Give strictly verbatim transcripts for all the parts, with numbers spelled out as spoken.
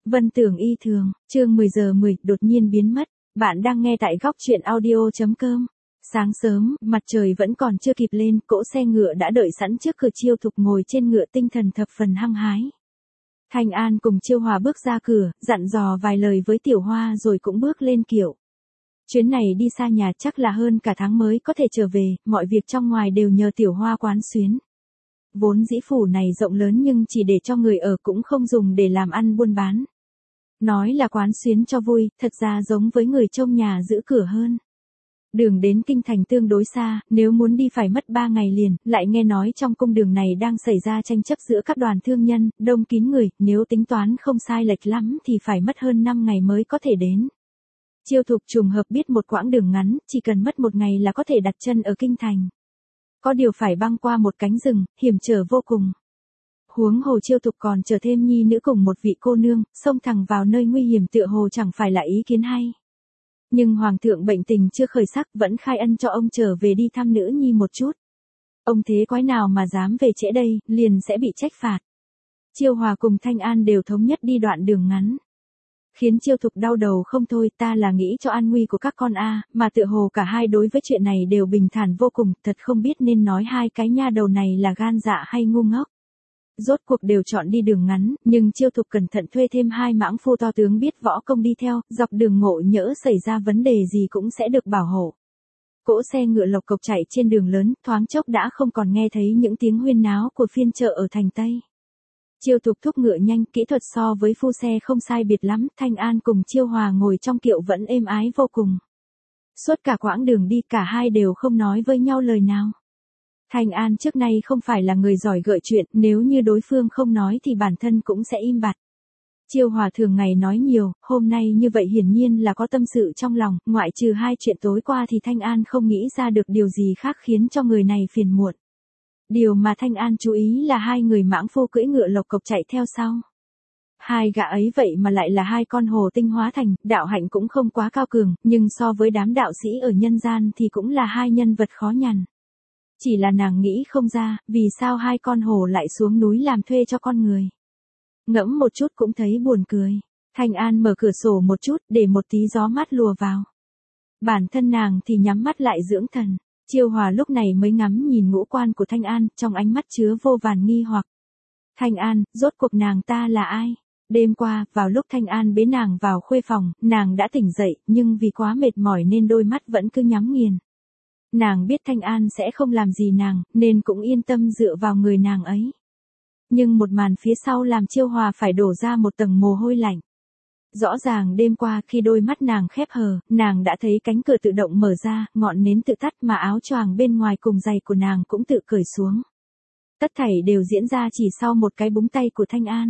Vân tưởng y thường, chương mười giờ mười đột nhiên biến mất. Bạn đang nghe tại góc truyện audio.com. Sáng sớm, mặt trời vẫn còn chưa kịp lên, cỗ xe ngựa đã đợi sẵn trước cửa. Chiêu Thục ngồi trên ngựa tinh thần thập phần hăng hái. Thanh An cùng Chiêu Hòa bước ra cửa, dặn dò vài lời với Tiểu Hoa rồi cũng bước lên kiệu. Chuyến này đi xa nhà chắc là hơn cả tháng mới có thể trở về, mọi việc trong ngoài đều nhờ Tiểu Hoa quán xuyến. Vốn dĩ phủ này rộng lớn nhưng chỉ để cho người ở cũng không dùng để làm ăn buôn bán. Nói là quán xuyến cho vui, thật ra giống với người trông nhà giữ cửa hơn. Đường đến kinh thành tương đối xa, nếu muốn đi phải mất ba ngày liền, lại nghe nói trong cung đường này đang xảy ra tranh chấp giữa các đoàn thương nhân, đông kín người, nếu tính toán không sai lệch lắm thì phải mất hơn năm ngày mới có thể đến. Chiêu Thục trùng hợp biết một quãng đường ngắn, chỉ cần mất một ngày là có thể đặt chân ở kinh thành. Có điều phải băng qua một cánh rừng, hiểm trở vô cùng. Huống hồ Chiêu Thục còn chờ thêm nhi nữ cùng một vị cô nương, xông thẳng vào nơi nguy hiểm tựa hồ chẳng phải là ý kiến hay. Nhưng hoàng thượng bệnh tình chưa khởi sắc, vẫn khai ân cho ông trở về đi thăm nữ nhi một chút. Ông thế quái nào mà dám về trễ đây, liền sẽ bị trách phạt. Chiêu Hòa cùng Thanh An đều thống nhất đi đoạn đường ngắn. Khiến Chiêu Thục đau đầu không thôi, ta là nghĩ cho an nguy của các con a, mà tựa hồ cả hai đối với chuyện này đều bình thản vô cùng, thật không biết nên nói hai cái nha đầu này là gan dạ hay ngu ngốc. Rốt cuộc đều chọn đi đường ngắn, nhưng Chiêu Thục cẩn thận thuê thêm hai mãng phu to tướng biết võ công đi theo, dọc đường ngộ nhỡ xảy ra vấn đề gì cũng sẽ được bảo hộ. Cỗ xe ngựa lộc cộc chạy trên đường lớn, thoáng chốc đã không còn nghe thấy những tiếng huyên náo của phiên chợ ở thành Tây. Chiêu Thục thúc ngựa nhanh, kỹ thuật so với phu xe không sai biệt lắm, Thanh An cùng Chiêu Hòa ngồi trong kiệu vẫn êm ái vô cùng. Suốt cả quãng đường đi cả hai đều không nói với nhau lời nào. Thanh An trước nay không phải là người giỏi gợi chuyện, nếu như đối phương không nói thì bản thân cũng sẽ im bặt. Chiêu Hòa thường ngày nói nhiều, hôm nay như vậy hiển nhiên là có tâm sự trong lòng, ngoại trừ hai chuyện tối qua thì Thanh An không nghĩ ra được điều gì khác khiến cho người này phiền muộn. Điều mà Thanh An chú ý là hai người mãng phu cưỡi ngựa lộc cộc chạy theo sau. Hai gã ấy vậy mà lại là hai con hồ tinh hóa thành, đạo hạnh cũng không quá cao cường, nhưng so với đám đạo sĩ ở nhân gian thì cũng là hai nhân vật khó nhằn. Chỉ là nàng nghĩ không ra, vì sao hai con hổ lại xuống núi làm thuê cho con người. Ngẫm một chút cũng thấy buồn cười. Thanh An mở cửa sổ một chút, để một tí gió mát lùa vào. Bản thân nàng thì nhắm mắt lại dưỡng thần. Chiêu Hòa lúc này mới ngắm nhìn ngũ quan của Thanh An, trong ánh mắt chứa vô vàn nghi hoặc. Thanh An, rốt cuộc nàng ta là ai? Đêm qua, vào lúc Thanh An bế nàng vào khuê phòng, nàng đã tỉnh dậy, nhưng vì quá mệt mỏi nên đôi mắt vẫn cứ nhắm nghiền. Nàng biết Thanh An sẽ không làm gì nàng, nên cũng yên tâm dựa vào người nàng ấy. Nhưng một màn phía sau làm Chiêu Hòa phải đổ ra một tầng mồ hôi lạnh. Rõ ràng đêm qua khi đôi mắt nàng khép hờ, nàng đã thấy cánh cửa tự động mở ra, ngọn nến tự tắt mà áo choàng bên ngoài cùng giày của nàng cũng tự cởi xuống. Tất thảy đều diễn ra chỉ sau một cái búng tay của Thanh An.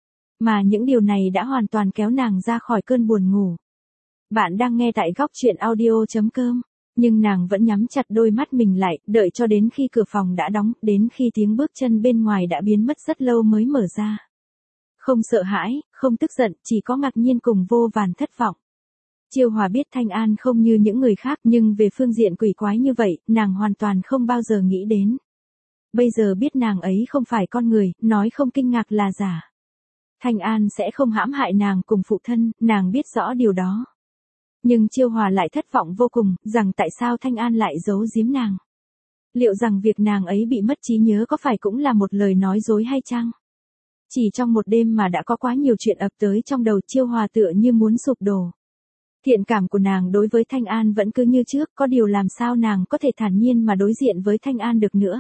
Mà những điều này đã hoàn toàn kéo nàng ra khỏi cơn buồn ngủ. Bạn đang nghe tại góc truyện audio.com. Nhưng nàng vẫn nhắm chặt đôi mắt mình lại, đợi cho đến khi cửa phòng đã đóng, đến khi tiếng bước chân bên ngoài đã biến mất rất lâu mới mở ra. Không sợ hãi, không tức giận, chỉ có ngạc nhiên cùng vô vàn thất vọng. Chiêu Hòa biết Thanh An không như những người khác, nhưng về phương diện quỷ quái như vậy, nàng hoàn toàn không bao giờ nghĩ đến. Bây giờ biết nàng ấy không phải con người, nói không kinh ngạc là giả. Thanh An sẽ không hãm hại nàng cùng phụ thân, nàng biết rõ điều đó. Nhưng Chiêu Hòa lại thất vọng vô cùng, rằng tại sao Thanh An lại giấu giếm nàng. Liệu rằng việc nàng ấy bị mất trí nhớ có phải cũng là một lời nói dối hay chăng? Chỉ trong một đêm mà đã có quá nhiều chuyện ập tới trong đầu Chiêu Hòa tựa như muốn sụp đổ. Thiện cảm của nàng đối với Thanh An vẫn cứ như trước, có điều làm sao nàng có thể thản nhiên mà đối diện với Thanh An được nữa.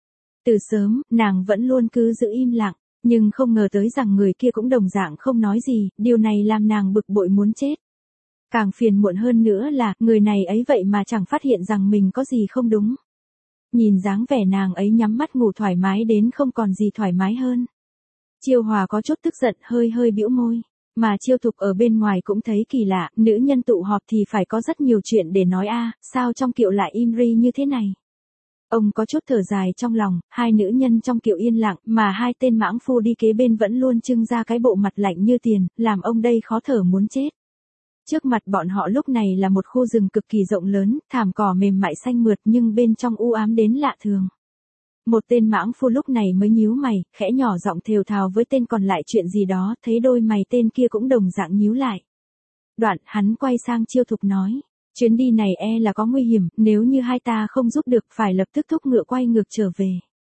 Từ sớm, nàng vẫn luôn cứ giữ im lặng, nhưng không ngờ tới rằng người kia cũng đồng dạng không nói gì, điều này làm nàng bực bội muốn chết. Càng phiền muộn hơn nữa là, người này ấy vậy mà chẳng phát hiện rằng mình có gì không đúng. Nhìn dáng vẻ nàng ấy nhắm mắt ngủ thoải mái đến không còn gì thoải mái hơn. Chiêu Hòa có chút tức giận, hơi hơi bĩu môi. Mà Chiêu Thục ở bên ngoài cũng thấy kỳ lạ, nữ nhân tụ họp thì phải có rất nhiều chuyện để nói a, sao trong kiệu lại im ri như thế này. Ông có chút thở dài trong lòng, hai nữ nhân trong kiệu yên lặng, mà hai tên mãng phu đi kế bên vẫn luôn trưng ra cái bộ mặt lạnh như tiền, làm ông đây khó thở muốn chết. Trước mặt bọn họ lúc này là một khu rừng cực kỳ rộng lớn, thảm cỏ mềm mại xanh mượt nhưng bên trong u ám đến lạ thường. Một tên mãng phu lúc này mới nhíu mày, khẽ nhỏ giọng thều thào với tên còn lại chuyện gì đó, thấy đôi mày tên kia cũng đồng dạng nhíu lại. Đoạn, hắn quay sang Chiêu Thục nói, chuyến đi này e là có nguy hiểm, nếu như hai ta không giúp được phải lập tức thúc ngựa quay ngược trở về.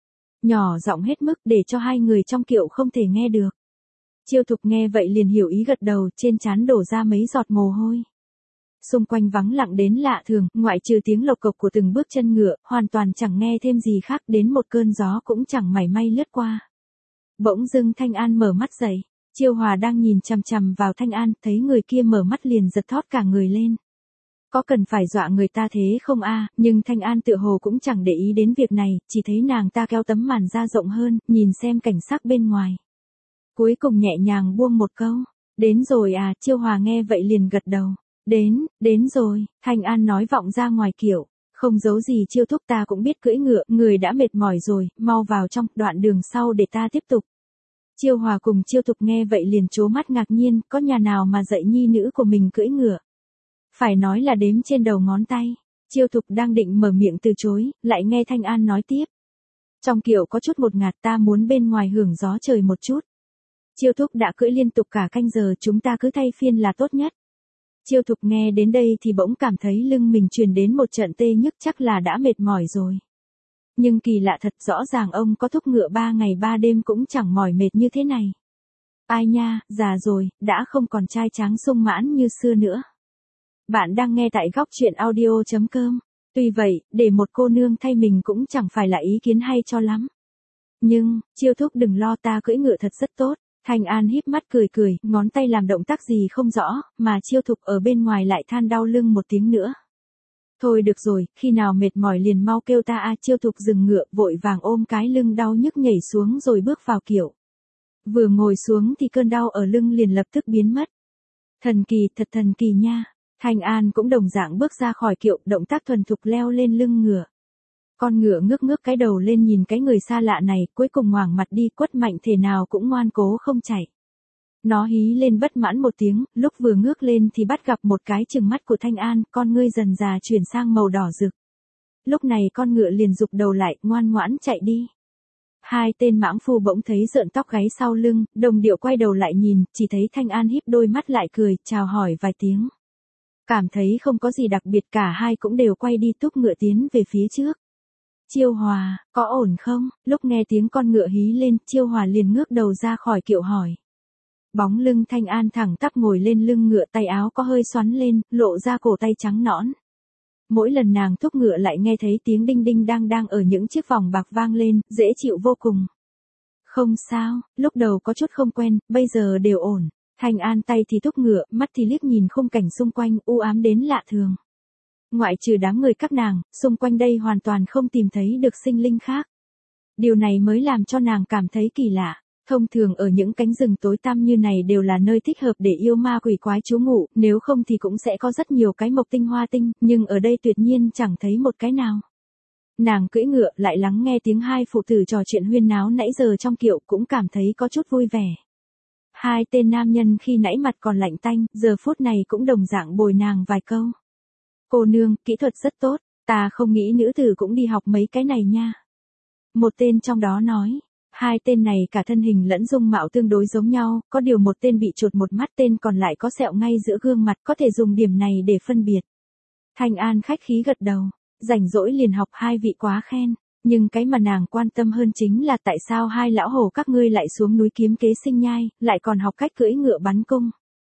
Nhỏ giọng hết mức để cho hai người trong kiệu không thể nghe được. Chiêu Thục nghe vậy liền hiểu ý gật đầu, trên trán đổ ra mấy giọt mồ hôi. Xung quanh vắng lặng đến lạ thường, ngoại trừ tiếng lộc cộc của từng bước chân ngựa, hoàn toàn chẳng nghe thêm gì khác, đến một cơn gió cũng chẳng mảy may lướt qua. Bỗng dưng Thanh An mở mắt dậy, Chiêu Hòa đang nhìn chằm chằm vào Thanh An, thấy người kia mở mắt liền giật thót cả người lên. Có cần phải dọa người ta thế không a? Nhưng Thanh An tựa hồ cũng chẳng để ý đến việc này, chỉ thấy nàng ta kéo tấm màn ra rộng hơn, nhìn xem cảnh sắc bên ngoài. Cuối cùng nhẹ nhàng buông một câu, đến rồi à? Chiêu Hòa nghe vậy liền gật đầu. Đến, đến rồi, Thanh An nói vọng ra ngoài kiệu, không giấu gì Chiêu thúc ta cũng biết cưỡi ngựa, người đã mệt mỏi rồi, mau vào trong, đoạn đường sau để ta tiếp tục. Chiêu Hòa cùng Chiêu Thục nghe vậy liền trố mắt ngạc nhiên, có nhà nào mà dạy nhi nữ của mình cưỡi ngựa. Phải nói là đếm trên đầu ngón tay. Chiêu Thục đang định mở miệng từ chối, lại nghe Thanh An nói tiếp. Trong kiệu có chút một ngạt, ta muốn bên ngoài hưởng gió trời một chút. Chiêu Thúc đã cưỡi liên tục cả canh giờ, chúng ta cứ thay phiên là tốt nhất. Chiêu Thục nghe đến đây thì bỗng cảm thấy lưng mình truyền đến một trận tê nhức, chắc là đã mệt mỏi rồi. Nhưng kỳ lạ thật, rõ ràng ông có thúc ngựa ba ngày ba đêm cũng chẳng mỏi mệt như thế này. Ai nha, già rồi, đã không còn trai tráng sung mãn như xưa nữa. Bạn đang nghe tại góc truyện audio chấm com. Tuy vậy, để một cô nương thay mình cũng chẳng phải là ý kiến hay cho lắm. Nhưng, Chiêu Thúc đừng lo, ta cưỡi ngựa thật rất tốt. Thanh An híp mắt cười cười, ngón tay làm động tác gì không rõ, mà Chiêu Thục ở bên ngoài lại than đau lưng một tiếng nữa. Thôi được rồi, khi nào mệt mỏi liền mau kêu ta a. Chiêu Thục dừng ngựa, vội vàng ôm cái lưng đau nhức nhảy xuống rồi bước vào kiệu. Vừa ngồi xuống thì cơn đau ở lưng liền lập tức biến mất. Thần kỳ, thật thần kỳ nha. Thanh An cũng đồng dạng bước ra khỏi kiệu, động tác thuần thục leo lên lưng ngựa. Con ngựa ngước ngước cái đầu lên nhìn cái người xa lạ này, cuối cùng ngoảnh mặt đi, quất mạnh thể nào cũng ngoan cố không chạy. Nó hí lên bất mãn một tiếng, lúc vừa ngước lên thì bắt gặp một cái trừng mắt của Thanh An, con ngươi dần dà chuyển sang màu đỏ rực. Lúc này con ngựa liền rụt đầu lại, ngoan ngoãn chạy đi. Hai tên mãng phu bỗng thấy rợn tóc gáy sau lưng, đồng điệu quay đầu lại nhìn, chỉ thấy Thanh An híp đôi mắt lại cười, chào hỏi vài tiếng. Cảm thấy không có gì đặc biệt, cả hai cũng đều quay đi thúc ngựa tiến về phía trước. Chiêu Hòa, có ổn không? Lúc nghe tiếng con ngựa hí lên, Chiêu Hòa liền ngước đầu ra khỏi kiệu hỏi. Bóng lưng Thanh An thẳng tắp ngồi lên lưng ngựa, tay áo có hơi xoắn lên, lộ ra cổ tay trắng nõn. Mỗi lần nàng thúc ngựa lại nghe thấy tiếng đinh đinh đang đang ở những chiếc vòng bạc vang lên, dễ chịu vô cùng. Không sao, lúc đầu có chút không quen, bây giờ đều ổn. Thanh An tay thì thúc ngựa, mắt thì liếc nhìn khung cảnh xung quanh, u ám đến lạ thường. Ngoại trừ đám người các nàng, xung quanh đây hoàn toàn không tìm thấy được sinh linh khác. Điều này mới làm cho nàng cảm thấy kỳ lạ. Thông thường ở những cánh rừng tối tăm như này đều là nơi thích hợp để yêu ma quỷ quái trú ngụ, nếu không thì cũng sẽ có rất nhiều cái mộc tinh hoa tinh, nhưng ở đây tuyệt nhiên chẳng thấy một cái nào. Nàng cưỡi ngựa lại lắng nghe tiếng hai phụ tử trò chuyện huyên náo nãy giờ trong kiệu, cũng cảm thấy có chút vui vẻ. Hai tên nam nhân khi nãy mặt còn lạnh tanh, giờ phút này cũng đồng dạng bồi nàng vài câu. Cô nương, kỹ thuật rất tốt, ta không nghĩ nữ tử cũng đi học mấy cái này nha. Một tên trong đó nói, hai tên này cả thân hình lẫn dung mạo tương đối giống nhau, có điều một tên bị chột một mắt, tên còn lại có sẹo ngay giữa gương mặt, có thể dùng điểm này để phân biệt. Thanh An khách khí gật đầu, rảnh rỗi liền học, hai vị quá khen, nhưng cái mà nàng quan tâm hơn chính là tại sao hai lão hổ các ngươi lại xuống núi kiếm kế sinh nhai, lại còn học cách cưỡi ngựa bắn cung.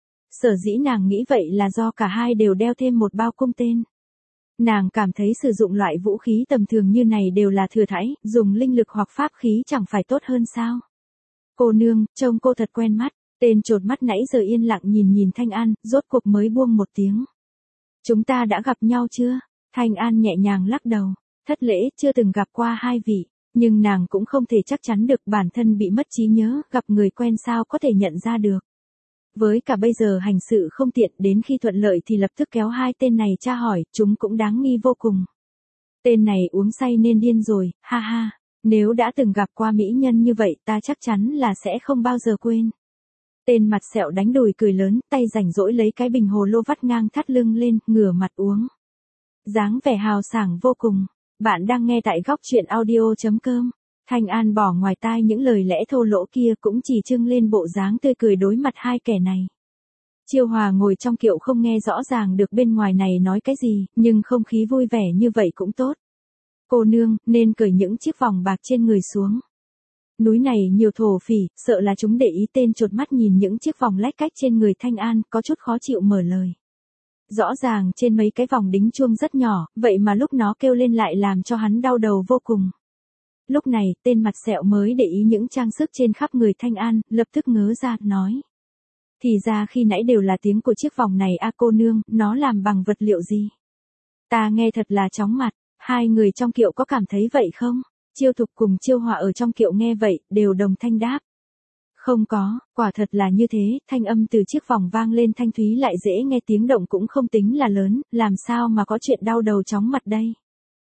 Sở dĩ nàng nghĩ vậy là do cả hai đều đeo thêm một bao cung tên. Nàng cảm thấy sử dụng loại vũ khí tầm thường như này đều là thừa thãi, dùng linh lực hoặc pháp khí chẳng phải tốt hơn sao. Cô nương, trông cô thật quen mắt, tên chột mắt nãy giờ yên lặng nhìn nhìn Thanh An, rốt cuộc mới buông một tiếng. Chúng ta đã gặp nhau chưa? Thanh An nhẹ nhàng lắc đầu, thất lễ, chưa từng gặp qua hai vị, nhưng nàng cũng không thể chắc chắn được, bản thân bị mất trí nhớ, gặp người quen sao có thể nhận ra được. Với cả bây giờ hành sự không tiện, đến khi thuận lợi thì lập tức kéo hai tên này tra hỏi, chúng cũng đáng nghi vô cùng. Tên này uống say nên điên rồi, ha ha, nếu đã từng gặp qua mỹ nhân như vậy ta chắc chắn là sẽ không bao giờ quên. Tên mặt sẹo đánh đùi cười lớn, tay rảnh rỗi lấy cái bình hồ lô vắt ngang thắt lưng lên, ngửa mặt uống. Dáng vẻ hào sảng vô cùng. Bạn đang nghe tại góc chuyện audio chấm com. Thanh An bỏ ngoài tai những lời lẽ thô lỗ kia cũng chỉ trưng lên bộ dáng tươi cười đối mặt hai kẻ này. Chiêu Hòa ngồi trong kiệu không nghe rõ ràng được bên ngoài này nói cái gì, nhưng không khí vui vẻ như vậy cũng tốt. Cô nương, nên cởi những chiếc vòng bạc trên người xuống. Núi này nhiều thổ phỉ, sợ là chúng để ý. Tên chột mắt nhìn những chiếc vòng lách cách trên người Thanh An, có chút khó chịu mở lời. Rõ ràng trên mấy cái vòng đính chuông rất nhỏ, vậy mà lúc nó kêu lên lại làm cho hắn đau đầu vô cùng. Lúc này, tên mặt sẹo mới để ý những trang sức trên khắp người Thanh An, lập tức ngớ ra, nói. Thì ra khi nãy đều là tiếng của chiếc vòng này a cô nương, nó làm bằng vật liệu gì? Ta nghe thật là chóng mặt, hai người trong kiệu có cảm thấy vậy không? Chiêu Thục cùng Chiêu Hòa ở trong kiệu nghe vậy, đều đồng thanh đáp. Không có, quả thật là như thế, thanh âm từ chiếc vòng vang lên thanh thúy lại dễ nghe, tiếng động cũng không tính là lớn, làm sao mà có chuyện đau đầu chóng mặt đây.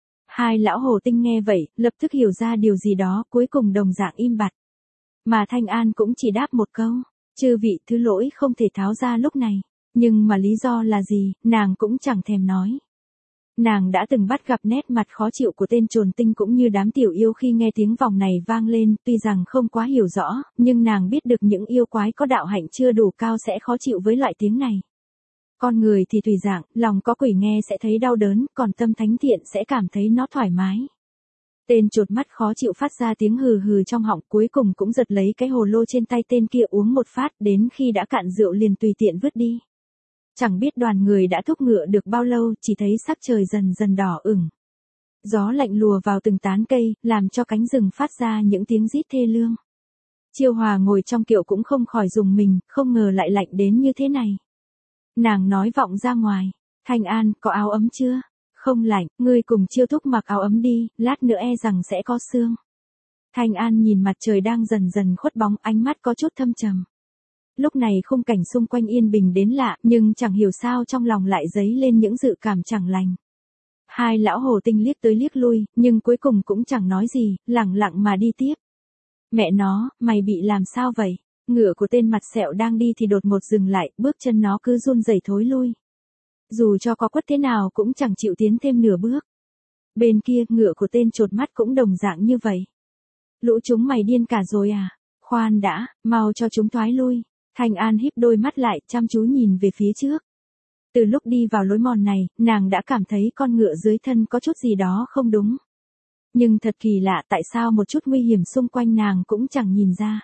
Hai lão hồ tinh nghe vậy, lập tức hiểu ra điều gì đó, cuối cùng đồng dạng im bặt. Mà Thanh An cũng chỉ đáp một câu, chư vị thứ lỗi không thể tháo ra lúc này, nhưng mà lý do là gì, nàng cũng chẳng thèm nói. Nàng đã từng bắt gặp nét mặt khó chịu của tên trồn tinh cũng như đám tiểu yêu khi nghe tiếng vòng này vang lên, tuy rằng không quá hiểu rõ, nhưng nàng biết được những yêu quái có đạo hạnh chưa đủ cao sẽ khó chịu với loại tiếng này. Con người thì tùy dạng, lòng có quỷ nghe sẽ thấy đau đớn, còn tâm thánh thiện sẽ cảm thấy nó thoải mái. Tên chột mắt khó chịu phát ra tiếng hừ hừ trong họng, cuối cùng cũng giật lấy cái hồ lô trên tay tên kia uống một phát, đến khi đã cạn rượu liền tùy tiện vứt đi. Chẳng biết đoàn người đã thúc ngựa được bao lâu, chỉ thấy sắc trời dần dần đỏ ửng. Gió lạnh lùa vào từng tán cây, làm cho cánh rừng phát ra những tiếng rít thê lương. Chiêu Hòa ngồi trong kiệu cũng không khỏi rùng mình, không ngờ lại lạnh đến như thế này. Nàng nói vọng ra ngoài, Thanh An, có áo ấm chưa? Không lạnh, ngươi cùng Chiêu Thúc mặc áo ấm đi, lát nữa e rằng sẽ có sương. Thanh An nhìn mặt trời đang dần dần khuất bóng, ánh mắt có chút thâm trầm. Lúc này khung cảnh xung quanh yên bình đến lạ, nhưng chẳng hiểu sao trong lòng lại dấy lên những dự cảm chẳng lành. Hai lão hồ tinh liếc tới liếc lui, nhưng cuối cùng cũng chẳng nói gì, lẳng lặng mà đi tiếp. Mẹ nó, mày bị làm sao vậy? Ngựa của tên mặt sẹo đang đi thì đột ngột dừng lại, bước chân nó cứ run rẩy thối lui. Dù cho có quất thế nào cũng chẳng chịu tiến thêm nửa bước. Bên kia, ngựa của tên chột mắt cũng đồng dạng như vậy. Lũ chúng mày điên cả rồi à? Khoan đã, mau cho chúng thoái lui. Thanh An híp đôi mắt lại, chăm chú nhìn về phía trước. Từ lúc đi vào lối mòn này, nàng đã cảm thấy con ngựa dưới thân có chút gì đó không đúng. Nhưng thật kỳ lạ, tại sao một chút nguy hiểm xung quanh nàng cũng chẳng nhìn ra.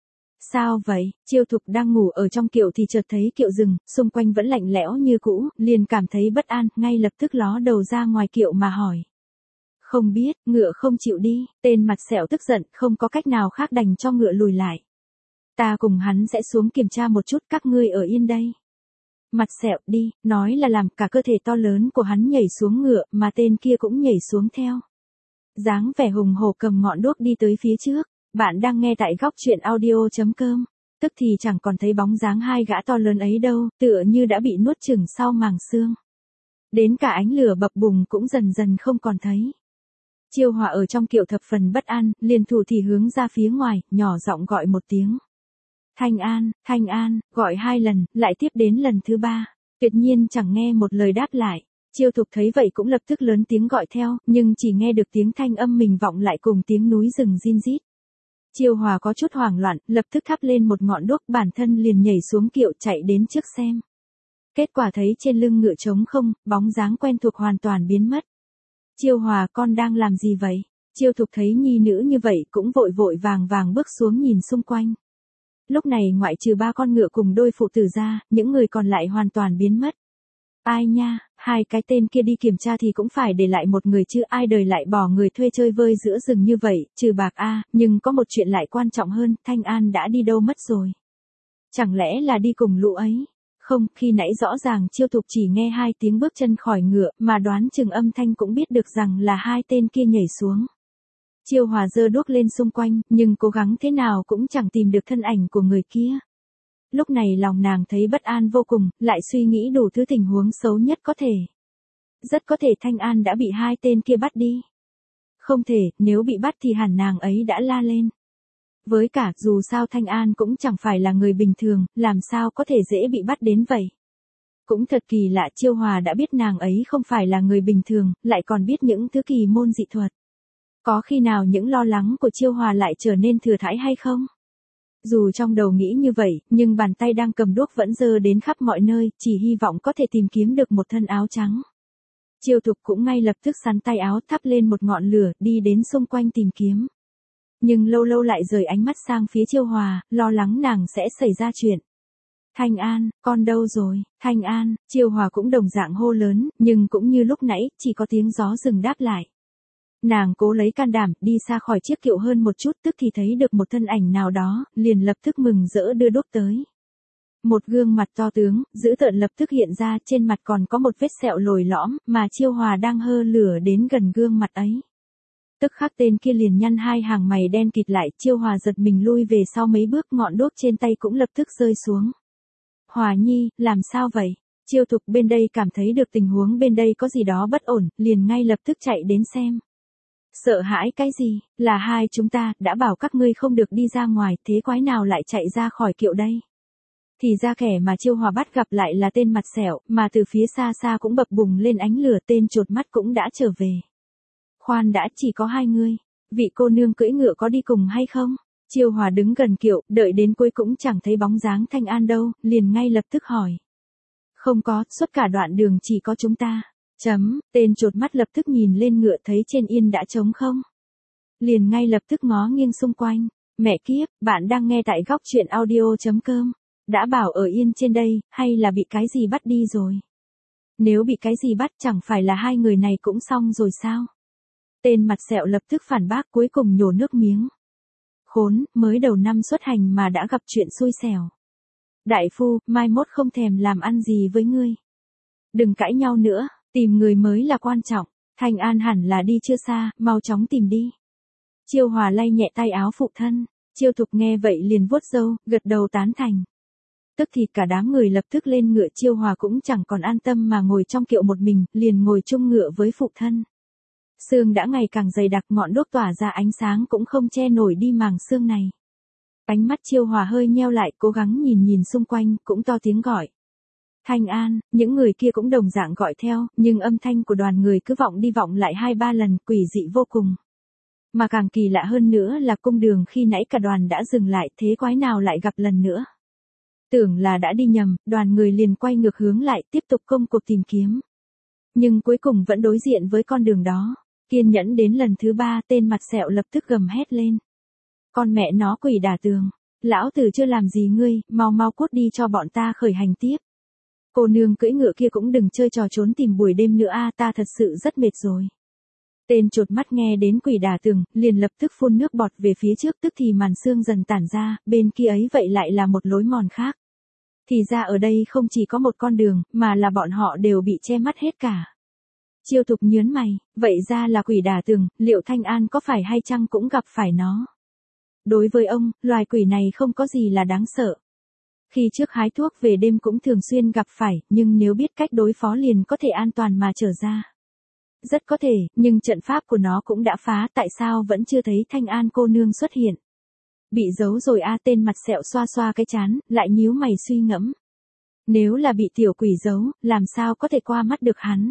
Sao vậy? Chiêu Thục đang ngủ ở trong kiệu thì chợt thấy kiệu dừng, xung quanh vẫn lạnh lẽo như cũ, liền cảm thấy bất an, ngay lập tức ló đầu ra ngoài kiệu mà hỏi. Không biết, ngựa không chịu đi, tên mặt sẹo tức giận, không có cách nào khác đành cho ngựa lùi lại. Ta cùng hắn sẽ xuống kiểm tra một chút, các ngươi ở yên đây. Mặt sẹo đi, nói là làm, cả cơ thể to lớn của hắn nhảy xuống ngựa, mà tên kia cũng nhảy xuống theo. Dáng vẻ hùng hổ cầm ngọn đuốc đi tới phía trước. Bạn đang nghe tại góc chuyện audio chấm com. Tức thì chẳng còn thấy bóng dáng hai gã to lớn ấy đâu, tựa như đã bị nuốt chửng sau màng xương. Đến cả ánh lửa bập bùng cũng dần dần không còn thấy. Chiêu Hòa ở trong kiệu thập phần bất an, liền thủ thì hướng ra phía ngoài, nhỏ giọng gọi một tiếng. Thanh An, Thanh An, gọi hai lần, lại tiếp đến lần thứ ba. Tuyệt nhiên chẳng nghe một lời đáp lại. Chiêu Thục thấy vậy cũng lập tức lớn tiếng gọi theo, nhưng chỉ nghe được tiếng thanh âm mình vọng lại cùng tiếng núi rừng rin rít. Chiêu Hòa có chút hoảng loạn, lập tức thắp lên một ngọn đuốc, bản thân liền nhảy xuống kiệu chạy đến trước xem. Kết quả thấy trên lưng ngựa trống không, bóng dáng quen thuộc hoàn toàn biến mất. Chiêu Hòa, con đang làm gì vậy? Chiêu Thục thấy nhi nữ như vậy cũng vội vội vàng vàng bước xuống nhìn xung quanh. Lúc này ngoại trừ ba con ngựa cùng đôi phụ tử ra, những người còn lại hoàn toàn biến mất. Ai nha, hai cái tên kia đi kiểm tra thì cũng phải để lại một người chứ, ai đời lại bỏ người thuê chơi vơi giữa rừng như vậy, trừ bạc a, nhưng có một chuyện lại quan trọng hơn, Thanh An đã đi đâu mất rồi? Chẳng lẽ là đi cùng lũ ấy? Không, khi nãy rõ ràng Chiêu Thục chỉ nghe hai tiếng bước chân khỏi ngựa, mà đoán chừng âm thanh cũng biết được rằng là hai tên kia nhảy xuống. Chiêu Hòa giơ đuốc lên xung quanh, nhưng cố gắng thế nào cũng chẳng tìm được thân ảnh của người kia. Lúc này lòng nàng thấy bất an vô cùng, lại suy nghĩ đủ thứ tình huống xấu nhất có thể. Rất có thể Thanh An đã bị hai tên kia bắt đi. Không thể, nếu bị bắt thì hẳn nàng ấy đã la lên. Với cả, dù sao Thanh An cũng chẳng phải là người bình thường, làm sao có thể dễ bị bắt đến vậy. Cũng thật kỳ lạ, Chiêu Hòa đã biết nàng ấy không phải là người bình thường, lại còn biết những thứ kỳ môn dị thuật. Có khi nào những lo lắng của Chiêu Hòa lại trở nên thừa thãi hay không? Dù trong đầu nghĩ như vậy, nhưng bàn tay đang cầm đuốc vẫn giơ đến khắp mọi nơi, chỉ hy vọng có thể tìm kiếm được một thân áo trắng. Chiêu Thục cũng ngay lập tức sắn tay áo, thắp lên một ngọn lửa, đi đến xung quanh tìm kiếm. Nhưng lâu lâu lại rời ánh mắt sang phía Chiêu Hòa, lo lắng nàng sẽ xảy ra chuyện. Thanh An, con đâu rồi? Thanh An, Chiêu Hòa cũng đồng dạng hô lớn, nhưng cũng như lúc nãy, chỉ có tiếng gió rừng đáp lại. Nàng cố lấy can đảm, đi xa khỏi chiếc kiệu hơn một chút, tức thì thấy được một thân ảnh nào đó, liền lập tức mừng rỡ đưa đuốc tới. Một gương mặt to tướng, dữ tợn lập tức hiện ra, trên mặt còn có một vết sẹo lồi lõm, mà Chiêu Hòa đang hơ lửa đến gần gương mặt ấy. Tức khắc tên kia liền nhăn hai hàng mày đen kịt lại, Chiêu Hòa giật mình lui về sau mấy bước, ngọn đuốc trên tay cũng lập tức rơi xuống. Hòa Nhi, làm sao vậy? Chiêu Thục bên đây cảm thấy được tình huống bên đây có gì đó bất ổn, liền ngay lập tức chạy đến xem. Sợ hãi cái gì, là hai chúng ta, đã bảo các ngươi không được đi ra ngoài, thế quái nào lại chạy ra khỏi kiệu đây? Thì ra kẻ mà Chiêu Hòa bắt gặp lại là tên mặt sẹo, mà từ phía xa xa cũng bập bùng lên ánh lửa, tên chột mắt cũng đã trở về. Khoan đã, chỉ có hai ngươi, vị cô nương cưỡi ngựa có đi cùng hay không? Chiêu Hòa đứng gần kiệu, đợi đến cuối cũng chẳng thấy bóng dáng Thanh An đâu, liền ngay lập tức hỏi. Không có, suốt cả đoạn đường chỉ có chúng ta. Chấm, tên chột mắt lập tức nhìn lên ngựa thấy trên yên đã trống không. Liền ngay lập tức ngó nghiêng xung quanh. Mẹ kiếp, bạn đang nghe tại góc truyện audio chấm com. Đã bảo ở yên trên đây, hay là bị cái gì bắt đi rồi? Nếu bị cái gì bắt chẳng phải là hai người này cũng xong rồi sao? Tên mặt sẹo lập tức phản bác, cuối cùng nhổ nước miếng. Khốn, mới đầu năm xuất hành mà đã gặp chuyện xui xẻo. Đại phu, mai mốt không thèm làm ăn gì với ngươi. Đừng cãi nhau nữa, tìm người mới là quan trọng. Thanh An hẳn là đi chưa xa, mau chóng tìm đi. Chiêu Hòa lay nhẹ tay áo phụ thân. Chiêu Thục nghe vậy liền vuốt râu, gật đầu tán thành. Tức thì cả đám người lập tức lên ngựa, Chiêu Hòa cũng chẳng còn an tâm mà ngồi trong kiệu một mình, liền ngồi chung ngựa với phụ thân. Sương đã ngày càng dày đặc, ngọn đuốc tỏa ra ánh sáng cũng không che nổi đi màng sương này. Ánh mắt Chiêu Hòa hơi nheo lại, cố gắng nhìn nhìn xung quanh, cũng to tiếng gọi. Thanh An, những người kia cũng đồng dạng gọi theo, nhưng âm thanh của đoàn người cứ vọng đi vọng lại hai ba lần, quỷ dị vô cùng. Mà càng kỳ lạ hơn nữa là cung đường khi nãy cả đoàn đã dừng lại, thế quái nào lại gặp lần nữa. Tưởng là đã đi nhầm, đoàn người liền quay ngược hướng lại, tiếp tục công cuộc tìm kiếm. Nhưng cuối cùng vẫn đối diện với con đường đó. Kiên nhẫn đến lần thứ ba, tên mặt sẹo lập tức gầm hét lên. Con mẹ nó quỷ đả tường, lão tử chưa làm gì ngươi, mau mau cút đi cho bọn ta khởi hành tiếp. Cô nương cưỡi ngựa kia cũng đừng chơi trò trốn tìm buổi đêm nữa a, ta thật sự rất mệt rồi. Tên chột mắt nghe đến quỷ đả tường, liền lập tức phun nước bọt về phía trước, tức thì màn sương dần tản ra, bên kia ấy vậy lại là một lối mòn khác. Thì ra ở đây không chỉ có một con đường, mà là bọn họ đều bị che mắt hết cả. Chiêu Thục nhớn mày, vậy ra là quỷ đả tường, liệu Thanh An có phải hay chăng cũng gặp phải nó? Đối với ông, loài quỷ này không có gì là đáng sợ. Khi trước hái thuốc về đêm cũng thường xuyên gặp phải, nhưng nếu biết cách đối phó liền có thể an toàn mà trở ra. Rất có thể, nhưng trận pháp của nó cũng đã phá, tại sao vẫn chưa thấy Thanh An cô nương xuất hiện? Bị giấu rồi a, tên mặt sẹo xoa xoa cái trán, lại nhíu mày suy ngẫm. Nếu là bị tiểu quỷ giấu, làm sao có thể qua mắt được hắn?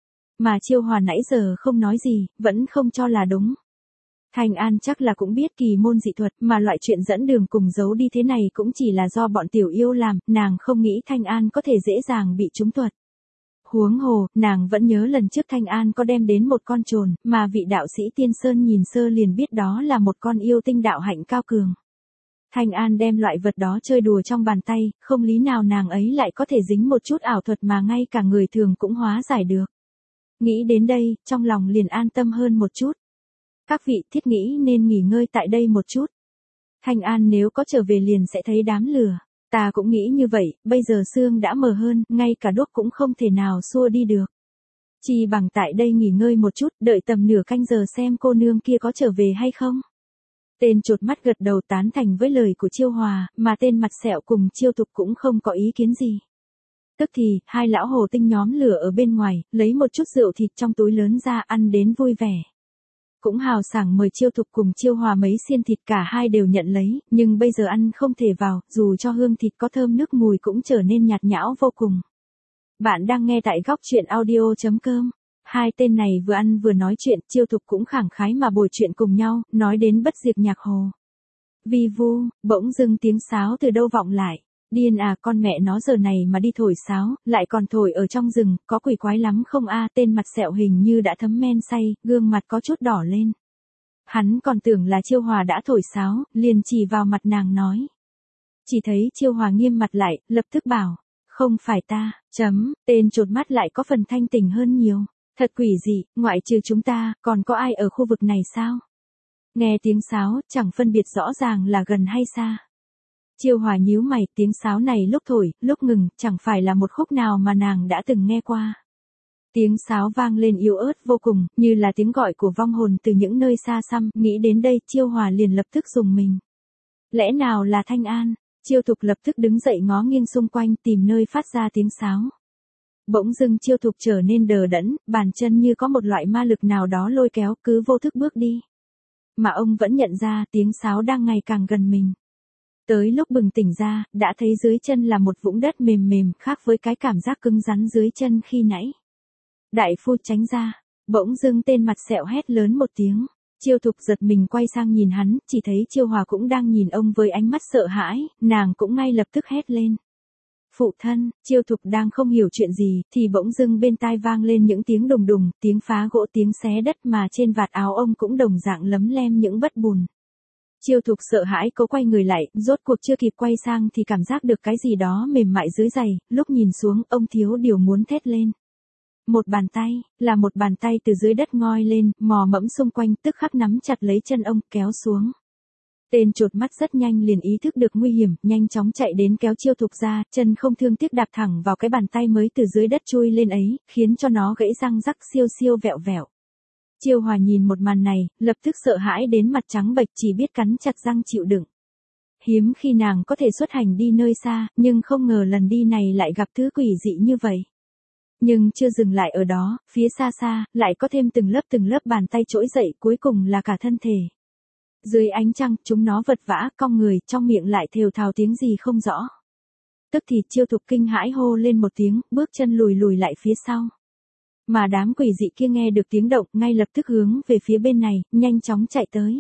Mà Chiêu Hòa nãy giờ không nói gì, vẫn không cho là đúng. Thanh An chắc là cũng biết kỳ môn dị thuật, mà loại chuyện dẫn đường cùng giấu đi thế này cũng chỉ là do bọn tiểu yêu làm, nàng không nghĩ Thanh An có thể dễ dàng bị trúng thuật. Huống hồ, nàng vẫn nhớ lần trước Thanh An có đem đến một con trồn, mà vị đạo sĩ Tiên Sơn nhìn sơ liền biết đó là một con yêu tinh đạo hạnh cao cường. Thanh An đem loại vật đó chơi đùa trong bàn tay, không lý nào nàng ấy lại có thể dính một chút ảo thuật mà ngay cả người thường cũng hóa giải được. Nghĩ đến đây, trong lòng liền an tâm hơn một chút. Các vị thiết nghĩ nên nghỉ ngơi tại đây một chút. Thanh An nếu có trở về liền sẽ thấy đám lửa. Ta cũng nghĩ như vậy, bây giờ sương đã mờ hơn, ngay cả đuốc cũng không thể nào xua đi được. Chỉ bằng tại đây nghỉ ngơi một chút, đợi tầm nửa canh giờ xem cô nương kia có trở về hay không. Tên chột mắt gật đầu tán thành với lời của Chiêu Hòa, mà tên mặt sẹo cùng Chiêu Thục cũng không có ý kiến gì. Tức thì, hai lão hồ tinh nhóm lửa ở bên ngoài, lấy một chút rượu thịt trong túi lớn ra ăn đến vui vẻ. Cũng hào sảng mời Chiêu Thục cùng Chiêu Hòa mấy xiên thịt, cả hai đều nhận lấy, nhưng bây giờ ăn không thể vào, dù cho hương thịt có thơm nước mùi cũng trở nên nhạt nhẽo vô cùng. Bạn đang nghe tại góc chuyện audio chấm com. Hai tên này vừa ăn vừa nói chuyện, Chiêu Thục cũng khẳng khái mà bồi chuyện cùng nhau, nói đến bất diệt nhạc hồ. Vi vu, bỗng dưng tiếng sáo từ đâu vọng lại. Điên à, con mẹ nó giờ này mà đi thổi sáo, lại còn thổi ở trong rừng, có quỷ quái lắm không a? Tên mặt sẹo hình như đã thấm men say, gương mặt có chút đỏ lên. Hắn còn tưởng là Chiêu Hòa đã thổi sáo, liền chỉ vào mặt nàng nói. Chỉ thấy Chiêu Hòa nghiêm mặt lại, lập tức bảo. Không phải ta, chấm, tên chột mắt lại có phần thanh tỉnh hơn nhiều. Thật quỷ dị, ngoại trừ chúng ta, còn có ai ở khu vực này sao? Nghe tiếng sáo, chẳng phân biệt rõ ràng là gần hay xa. Chiêu Hòa nhíu mày, tiếng sáo này lúc thổi, lúc ngừng, chẳng phải là một khúc nào mà nàng đã từng nghe qua. Tiếng sáo vang lên yếu ớt vô cùng, như là tiếng gọi của vong hồn từ những nơi xa xăm, nghĩ đến đây, Chiêu Hòa liền lập tức rùng mình. Lẽ nào là Thanh An? Chiêu Thục lập tức đứng dậy ngó nghiêng xung quanh tìm nơi phát ra tiếng sáo. Bỗng dưng Chiêu Thục trở nên đờ đẫn, bàn chân như có một loại ma lực nào đó lôi kéo, cứ vô thức bước đi. Mà ông vẫn nhận ra tiếng sáo đang ngày càng gần mình. Tới lúc bừng tỉnh ra, đã thấy dưới chân là một vũng đất mềm mềm, khác với cái cảm giác cứng rắn dưới chân khi nãy. Đại phu tránh ra, bỗng dưng tên mặt sẹo hét lớn một tiếng. Chiêu Thục giật mình quay sang nhìn hắn, chỉ thấy Chiêu Hòa cũng đang nhìn ông với ánh mắt sợ hãi, nàng cũng ngay lập tức hét lên. Phụ thân, Chiêu Thục đang không hiểu chuyện gì, thì bỗng dưng bên tai vang lên những tiếng đùng đùng, tiếng phá gỗ, tiếng xé đất, mà trên vạt áo ông cũng đồng dạng lấm lem những vết bùn. Chiêu Thục sợ hãi cố quay người lại, rốt cuộc chưa kịp quay sang thì cảm giác được cái gì đó mềm mại dưới giày, lúc nhìn xuống, ông thiếu điều muốn thét lên. Một bàn tay, là một bàn tay từ dưới đất ngoi lên, mò mẫm xung quanh, tức khắc nắm chặt lấy chân ông, kéo xuống. Tên chột mắt rất nhanh liền ý thức được nguy hiểm, nhanh chóng chạy đến kéo Chiêu Thục ra, chân không thương tiếc đạp thẳng vào cái bàn tay mới từ dưới đất chui lên ấy, khiến cho nó gãy răng rắc siêu siêu vẹo vẹo. Chiêu Hòa nhìn một màn này, lập tức sợ hãi đến mặt trắng bệch, chỉ biết cắn chặt răng chịu đựng. Hiếm khi nàng có thể xuất hành đi nơi xa, nhưng không ngờ lần đi này lại gặp thứ quỷ dị như vậy. Nhưng chưa dừng lại ở đó, phía xa xa, lại có thêm từng lớp từng lớp bàn tay trỗi dậy, cuối cùng là cả thân thể. Dưới ánh trăng, chúng nó vật vã, cong người, trong miệng lại thều thào tiếng gì không rõ. Tức thì Chiêu Thục kinh hãi hô lên một tiếng, bước chân lùi lùi lại phía sau. Mà đám quỷ dị kia nghe được tiếng động, ngay lập tức hướng về phía bên này, nhanh chóng chạy tới.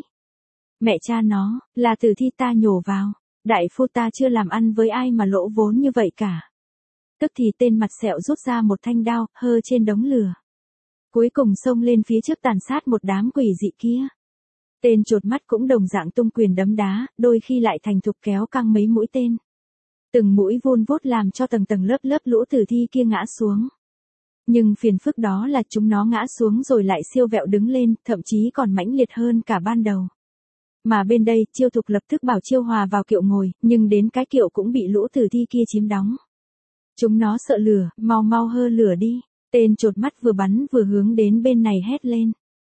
Mẹ cha nó, là tử thi ta nhổ vào. Đại phu ta chưa làm ăn với ai mà lỗ vốn như vậy cả. Tức thì tên mặt sẹo rút ra một thanh đao, hơ trên đống lửa. Cuối cùng xông lên phía trước tàn sát một đám quỷ dị kia. Tên chột mắt cũng đồng dạng tung quyền đấm đá, đôi khi lại thành thục kéo căng mấy mũi tên. Từng mũi vun vút làm cho tầng tầng lớp lớp lũ tử thi kia ngã xuống. Nhưng phiền phức đó là chúng nó ngã xuống rồi lại siêu vẹo đứng lên, thậm chí còn mãnh liệt hơn cả ban đầu. Mà bên đây, Chiêu Thục lập tức bảo Chiêu Hòa vào kiệu ngồi, nhưng đến cái kiệu cũng bị lũ tử thi kia chiếm đóng. Chúng nó sợ lửa, mau mau hơ lửa đi. Tên chột mắt vừa bắn vừa hướng đến bên này hét lên.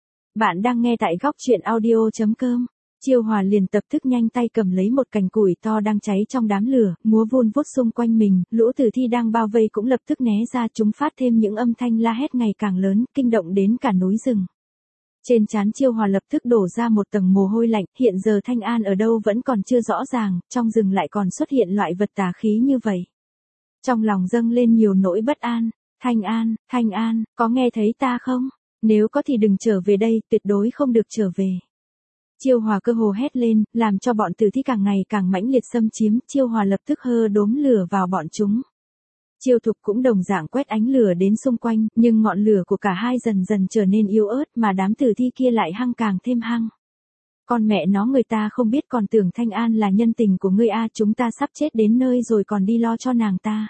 Bạn đang nghe tại góc chuyện audio chấm com. Chiêu Hòa liền tập tức nhanh tay cầm lấy một cành củi to đang cháy trong đám lửa, múa vun vút xung quanh mình, lũ tử thi đang bao vây cũng lập tức né ra, chúng phát thêm những âm thanh la hét ngày càng lớn, kinh động đến cả núi rừng. Trên trán Chiêu Hòa lập tức đổ ra một tầng mồ hôi lạnh, hiện giờ Thanh An ở đâu vẫn còn chưa rõ ràng, trong rừng lại còn xuất hiện loại vật tà khí như vậy. Trong lòng dâng lên nhiều nỗi bất an. Thanh An, Thanh An, có nghe thấy ta không? Nếu có thì đừng trở về đây, tuyệt đối không được trở về. Chiêu Hòa cơ hồ hét lên, làm cho bọn tử thi càng ngày càng mãnh liệt xâm chiếm, Chiêu Hòa lập tức hơ đốm lửa vào bọn chúng. Chiêu Thục cũng đồng dạng quét ánh lửa đến xung quanh, nhưng ngọn lửa của cả hai dần dần trở nên yếu ớt, mà đám tử thi kia lại hăng càng thêm hăng. Con mẹ nó, người ta không biết còn tưởng Thanh An là nhân tình của ngươi a, chúng ta sắp chết đến nơi rồi còn đi lo cho nàng ta.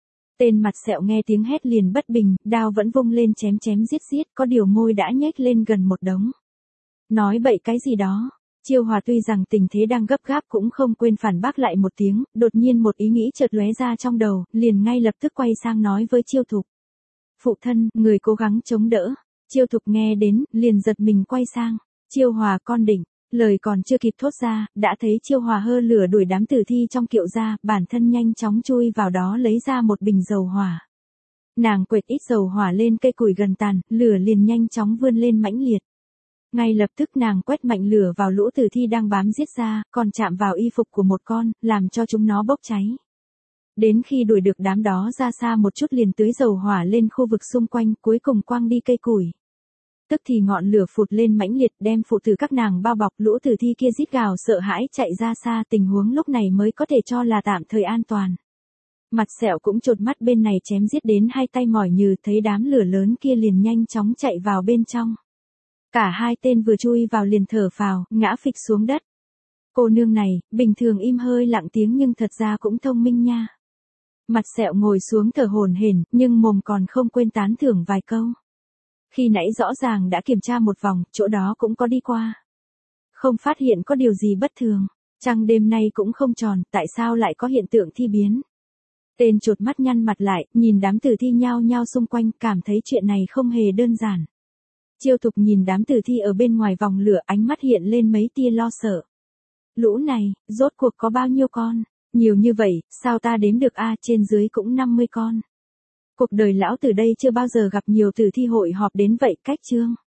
Tên mặt sẹo nghe tiếng hét liền bất bình, đao vẫn vung lên chém chém giết giết, có điều môi đã nhếch lên gần một đống. Nói bậy cái gì đó. Chiêu Hòa tuy rằng tình thế đang gấp gáp cũng không quên phản bác lại một tiếng, đột nhiên một ý nghĩ chợt lóe ra trong đầu, liền ngay lập tức quay sang nói với Chiêu Thục. Phụ thân, người cố gắng chống đỡ. Chiêu Thục nghe đến, liền giật mình quay sang. Chiêu Hòa, con định. Lời còn chưa kịp thốt ra, đã thấy Chiêu Hòa hơ lửa đuổi đám tử thi trong kiệu ra, bản thân nhanh chóng chui vào đó lấy ra một bình dầu hỏa. Nàng quệt ít dầu hỏa lên cây củi gần tàn, lửa liền nhanh chóng vươn lên mãnh liệt. Ngay lập tức nàng quét mạnh lửa vào lũ tử thi đang bám giết ra, còn chạm vào y phục của một con, làm cho chúng nó bốc cháy. Đến khi đuổi được đám đó ra xa một chút liền tưới dầu hỏa lên khu vực xung quanh, cuối cùng quăng đi cây củi. Tức thì ngọn lửa phụt lên mãnh liệt, đem phụ tử các nàng bao bọc, lũ tử thi kia rít gào sợ hãi chạy ra xa, tình huống lúc này mới có thể cho là tạm thời an toàn. Mặt Sẹo cũng chột mắt bên này chém giết đến hai tay mỏi nhừ, thấy đám lửa lớn kia liền nhanh chóng chạy vào bên trong. Cả hai tên vừa chui vào liền thở phào, ngã phịch xuống đất. Cô nương này, bình thường im hơi lặng tiếng nhưng thật ra cũng thông minh nha. Mặt Sẹo ngồi xuống thở hổn hển, nhưng mồm còn không quên tán thưởng vài câu. Khi nãy rõ ràng đã kiểm tra một vòng, chỗ đó cũng có đi qua. Không phát hiện có điều gì bất thường. Trăng đêm nay cũng không tròn, tại sao lại có hiện tượng thi biến? Tên chột mắt nhăn mặt lại, nhìn đám tử thi nhao nhao xung quanh, cảm thấy chuyện này không hề đơn giản. Chiêu Thục nhìn đám tử thi ở bên ngoài vòng lửa, ánh mắt hiện lên mấy tia lo sợ. Lũ này, rốt cuộc có bao nhiêu con? Nhiều như vậy, sao ta đếm được a, trên dưới cũng năm mươi con. Cuộc đời lão từ đây chưa bao giờ gặp nhiều tử thi hội họp đến vậy cách chương.